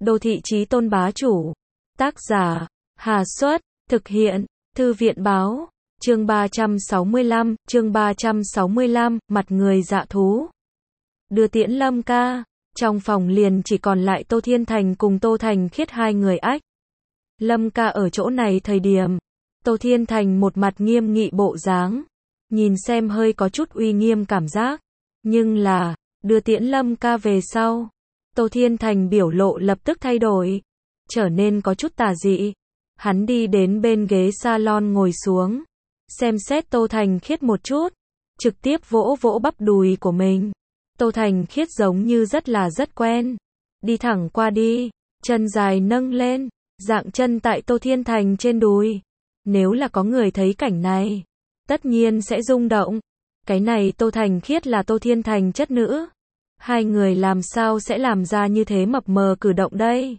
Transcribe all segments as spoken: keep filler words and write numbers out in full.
Đô thị chí tôn bá chủ. Tác giả, Hà Xuất, thực hiện, Thư viện báo, chương ba trăm sáu mươi lăm, chương ba trăm sáu mươi lăm, mặt người dạ thú. Đưa tiễn Lâm ca, trong phòng liền chỉ còn lại Tô Thiên Thành cùng Tô Thành Khiết hai người ách. Lâm ca ở chỗ này thời điểm, Tô Thiên Thành một mặt nghiêm nghị bộ dáng, nhìn xem hơi có chút uy nghiêm cảm giác, nhưng là, đưa tiễn Lâm ca về sau, Tô Thiên Thành biểu lộ lập tức thay đổi, trở nên có chút tà dị. Hắn đi đến bên ghế salon ngồi xuống, xem xét Tô Thành Khiết một chút, trực tiếp vỗ vỗ bắp đùi của mình. Tô Thành Khiết giống như rất là rất quen, đi thẳng qua đi, chân dài nâng lên, dạng chân tại Tô Thiên Thành trên đùi. Nếu là có người thấy cảnh này, tất nhiên sẽ rung động. Cái này Tô Thành Khiết là Tô Thiên Thành chất nữ, hai người làm sao sẽ làm ra như thế mập mờ cử động đây?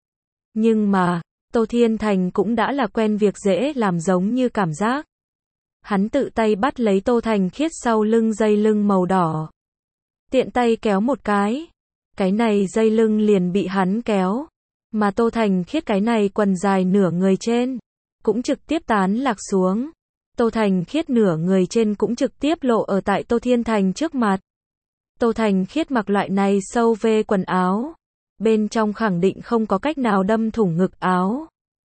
Nhưng mà, Tô Thiên Thành cũng đã là quen việc dễ làm giống như cảm giác. Hắn tự tay bắt lấy Tô Thành Khiết sau lưng dây lưng màu đỏ. Tiện tay kéo một cái. Cái này dây lưng liền bị hắn kéo. Mà Tô Thành Khiết cái này quần dài nửa người trên, cũng trực tiếp tán lạc xuống. Tô Thành Khiết nửa người trên cũng trực tiếp lộ ở tại Tô Thiên Thành trước mặt. Tô Thành Khiết mặc loại này sâu vê quần áo, bên trong khẳng định không có cách nào đâm thủng ngực áo.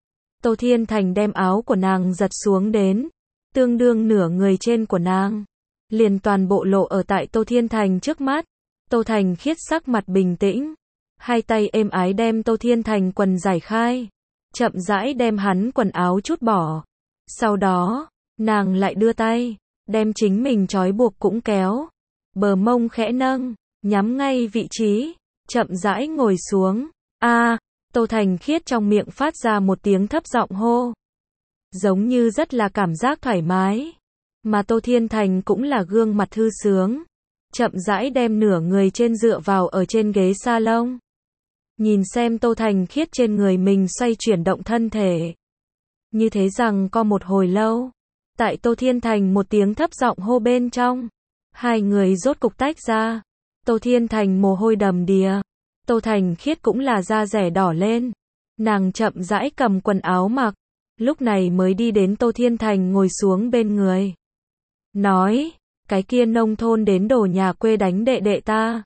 Tô Thiên Thành đem áo của nàng giật xuống đến, tương đương nửa người trên của nàng, liền toàn bộ lộ ở tại Tô Thiên Thành trước mắt. Tô Thành Khiết sắc mặt bình tĩnh, hai tay êm ái đem Tô Thiên Thành quần giải khai, chậm rãi đem hắn quần áo trút bỏ. Sau đó, nàng lại đưa tay, đem chính mình trói buộc cũng kéo, bờ mông khẽ nâng, nhắm ngay vị trí, chậm rãi ngồi xuống. A, Tô Thành Khiết trong miệng phát ra một tiếng thấp giọng hô, giống như rất là cảm giác thoải mái. Mà Tô Thiên Thành cũng là gương mặt thư sướng, chậm rãi đem nửa người trên dựa vào ở trên ghế salon. Nhìn xem Tô Thành Khiết trên người mình xoay chuyển động thân thể. Như thế rằng có một hồi lâu, tại Tô Thiên Thành một tiếng thấp giọng hô bên trong, hai người rốt cục tách ra. Tô Thiên Thành mồ hôi đầm đìa, Tô Thành Khiết cũng là da rẻ đỏ lên. Nàng chậm rãi cầm quần áo mặc, lúc này mới đi đến Tô Thiên Thành ngồi xuống bên người. Nói, cái kia nông thôn đến đổ nhà quê đánh đệ đệ ta.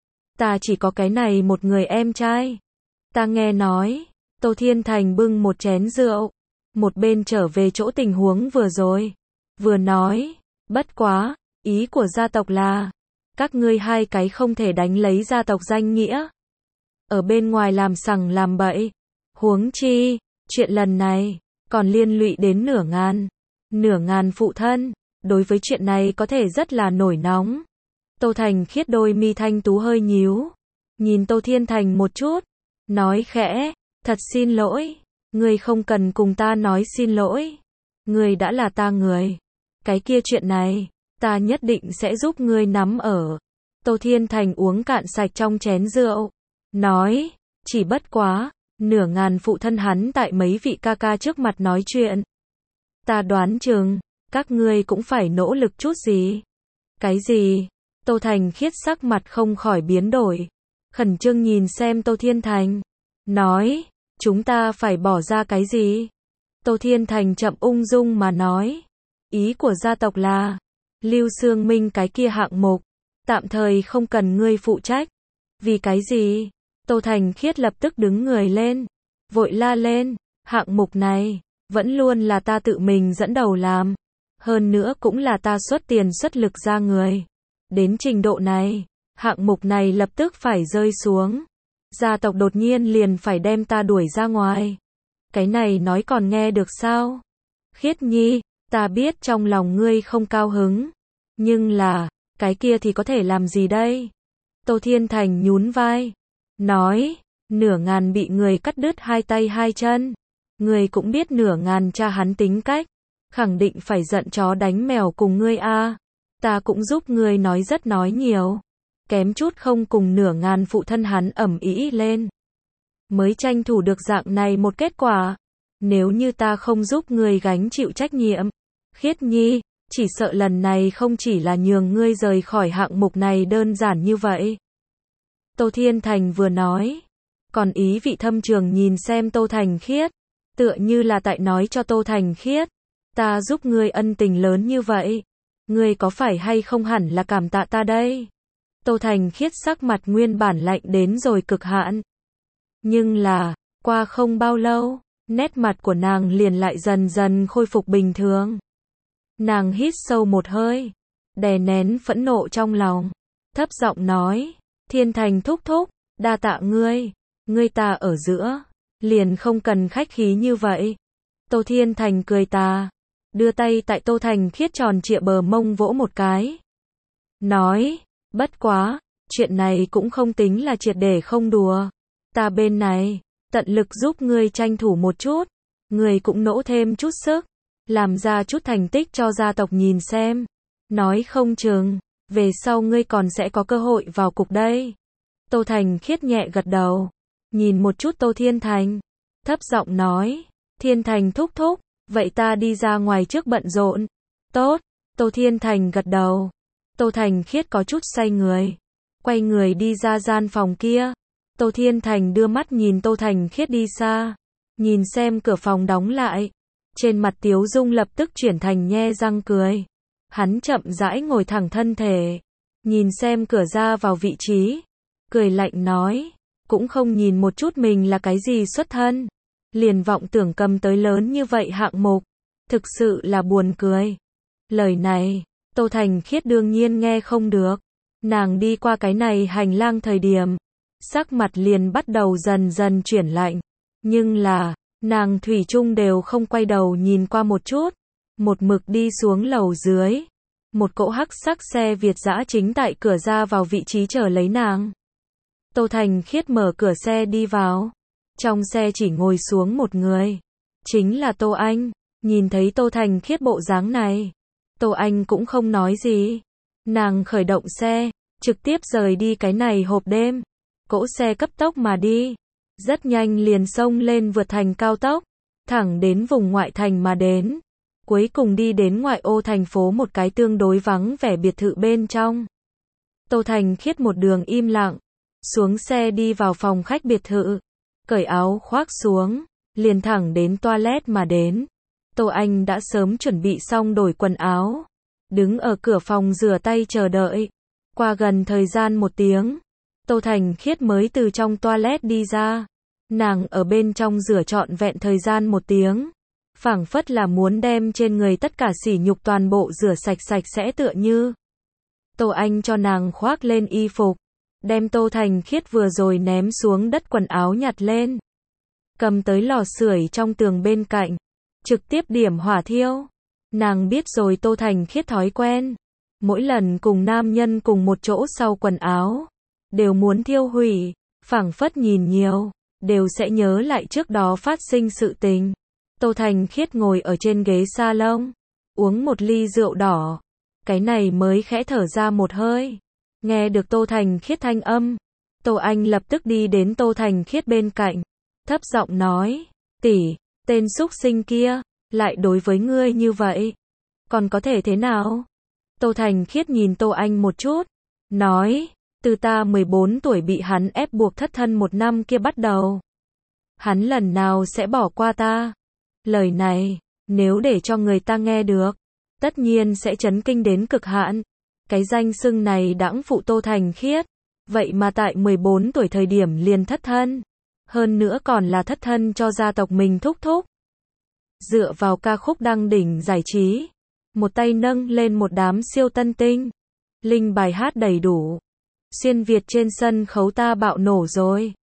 Ta chỉ có cái này một người em trai. Ta nghe nói, Tô Thiên Thành bưng một chén rượu, một bên trở về chỗ tình huống vừa rồi. Vừa nói, bất quá, ý của gia tộc là, các ngươi hai cái không thể đánh lấy gia tộc danh nghĩa. Ở bên ngoài làm sằng làm bậy. Huống chi, chuyện lần này, còn liên lụy đến nửa ngàn. Nửa ngàn phụ thân, đối với chuyện này có thể rất là nổi nóng. Tô Thành Khiết đôi mi thanh tú hơi nhíu, nhìn Tô Thiên Thành một chút, nói khẽ, thật xin lỗi, ngươi không cần cùng ta nói xin lỗi. Ngươi đã là ta người. Cái kia chuyện này, ta nhất định sẽ giúp ngươi nắm ở. Tô Thiên Thành uống cạn sạch trong chén rượu, nói, chỉ bất quá, nửa ngàn phụ thân hắn tại mấy vị ca ca trước mặt nói chuyện. Ta đoán chừng, các ngươi cũng phải nỗ lực chút gì. Cái gì? Tô Thành Khiết sắc mặt không khỏi biến đổi, khẩn trương nhìn xem Tô Thiên Thành, nói, chúng ta phải bỏ ra cái gì? Tô Thiên Thành chậm ung dung mà nói, ý của gia tộc là, Lưu Sương Minh cái kia hạng mục, tạm thời không cần ngươi phụ trách. Vì cái gì? Tô Thành Khiết lập tức đứng người lên, vội la lên, hạng mục này, vẫn luôn là ta tự mình dẫn đầu làm, hơn nữa cũng là ta xuất tiền xuất lực ra người. Đến trình độ này, hạng mục này lập tức phải rơi xuống. Gia tộc đột nhiên liền phải đem ta đuổi ra ngoài. Cái này nói còn nghe được sao? Khiết Nhi, ta biết trong lòng ngươi không cao hứng, nhưng là, cái kia thì có thể làm gì đây? Tô Thiên Thành nhún vai, nói, nửa ngàn bị người cắt đứt hai tay hai chân. Ngươi cũng biết nửa ngàn cha hắn tính cách, khẳng định phải giận chó đánh mèo cùng ngươi a. Ta cũng giúp ngươi nói rất nói nhiều, kém chút không cùng nửa ngàn phụ thân hắn ầm ĩ lên. Mới tranh thủ được dạng này một kết quả. Nếu như ta không giúp ngươi gánh chịu trách nhiệm, Khiết Nhi, chỉ sợ lần này không chỉ là nhường ngươi rời khỏi hạng mục này đơn giản như vậy. Tô Thiên Thành vừa nói, còn ý vị thâm trường nhìn xem Tô Thành Khiết, tựa như là tại nói cho Tô Thành Khiết, ta giúp ngươi ân tình lớn như vậy, ngươi có phải hay không hẳn là cảm tạ ta đây. Tô Thành Khiết sắc mặt nguyên bản lạnh đến rồi cực hạn. Nhưng là, qua không bao lâu, nét mặt của nàng liền lại dần dần khôi phục bình thường. Nàng hít sâu một hơi, đè nén phẫn nộ trong lòng, thấp giọng nói, Thiên Thành thúc thúc, đa tạ ngươi, ngươi ta ở giữa, liền không cần khách khí như vậy. Tô Thiên Thành cười tà, đưa tay tại Tô Thành Khiết tròn trịa bờ mông vỗ một cái. Nói, bất quá, chuyện này cũng không tính là triệt để không đùa. Ta bên này, tận lực giúp ngươi tranh thủ một chút, ngươi cũng nỗ thêm chút sức, làm ra chút thành tích cho gia tộc nhìn xem. Nói không chừng, về sau ngươi còn sẽ có cơ hội vào cục đây. Tô Thành Khiết nhẹ gật đầu, nhìn một chút Tô Thiên Thành, thấp giọng nói, Thiên Thành thúc thúc, vậy ta đi ra ngoài trước bận rộn. Tốt, Tô Thiên Thành gật đầu. Tô Thành Khiết có chút say người, quay người đi ra gian phòng kia. Tô Thiên Thành đưa mắt nhìn Tô Thành Khiết đi xa, nhìn xem cửa phòng đóng lại, trên mặt Tiếu Dung lập tức chuyển thành nhe răng cười. Hắn chậm rãi ngồi thẳng thân thể, nhìn xem cửa ra vào vị trí, cười lạnh nói, cũng không nhìn một chút mình là cái gì xuất thân, liền vọng tưởng cầm tới lớn như vậy hạng mục, thực sự là buồn cười. Lời này, Tô Thành Khiết đương nhiên nghe không được, nàng đi qua cái này hành lang thời điểm, sắc mặt liền bắt đầu dần dần chuyển lạnh, nhưng là, nàng thủy chung đều không quay đầu nhìn qua một chút, một mực đi xuống lầu dưới. Một cỗ hắc sắc xe Việt dã chính tại cửa ra vào vị trí chờ lấy nàng. Tô Thành Khiết mở cửa xe đi vào. Trong xe chỉ ngồi xuống một người. Chính là Tô Anh. Nhìn thấy Tô Thành Khiết bộ dáng này, Tô Anh cũng không nói gì. Nàng khởi động xe, trực tiếp rời đi cái này hộp đêm. Cỗ xe cấp tốc mà đi. Rất nhanh liền xông lên vượt thành cao tốc, thẳng đến vùng ngoại thành mà đến. Cuối cùng đi đến ngoại ô thành phố một cái tương đối vắng vẻ biệt thự bên trong. Tô Thành Khiết một đường im lặng, xuống xe đi vào phòng khách biệt thự, cởi áo khoác xuống, liền thẳng đến toilet mà đến. Tô Anh đã sớm chuẩn bị xong đổi quần áo, đứng ở cửa phòng rửa tay chờ đợi. Qua gần thời gian một tiếng, Tô Thành Khiết mới từ trong toilet đi ra. Nàng ở bên trong rửa trọn vẹn thời gian một tiếng. Phảng phất là muốn đem trên người tất cả sỉ nhục toàn bộ rửa sạch sạch sẽ tựa như. Tô Anh cho nàng khoác lên y phục, đem Tô Thành Khiết vừa rồi ném xuống đất quần áo nhặt lên, cầm tới lò sưởi trong tường bên cạnh, trực tiếp điểm hỏa thiêu. Nàng biết rồi Tô Thành Khiết thói quen, mỗi lần cùng nam nhân cùng một chỗ sau quần áo, đều muốn thiêu hủy, phảng phất nhìn nhiều, đều sẽ nhớ lại trước đó phát sinh sự tình. Tô Thành Khiết ngồi ở trên ghế salon, uống một ly rượu đỏ, cái này mới khẽ thở ra một hơi. Nghe được Tô Thành Khiết thanh âm, Tô Anh lập tức đi đến Tô Thành Khiết bên cạnh, thấp giọng nói, tỷ, tên súc sinh kia, lại đối với ngươi như vậy, còn có thể thế nào? Tô Thành Khiết nhìn Tô Anh một chút, nói, từ ta mười bốn tuổi bị hắn ép buộc thất thân một năm kia bắt đầu, hắn lần nào sẽ bỏ qua ta? Lời này, nếu để cho người ta nghe được, tất nhiên sẽ chấn kinh đến cực hạn. Cái danh xưng này đãng phụ Tô Thành Khiết, vậy mà tại mười bốn tuổi thời điểm liền thất thân, hơn nữa còn là thất thân cho gia tộc mình thúc thúc. Dựa vào ca khúc đăng đỉnh giải trí, một tay nâng lên một đám siêu tân tinh, linh bài hát đầy đủ, xuyên Việt trên sân khấu ta bạo nổ rồi.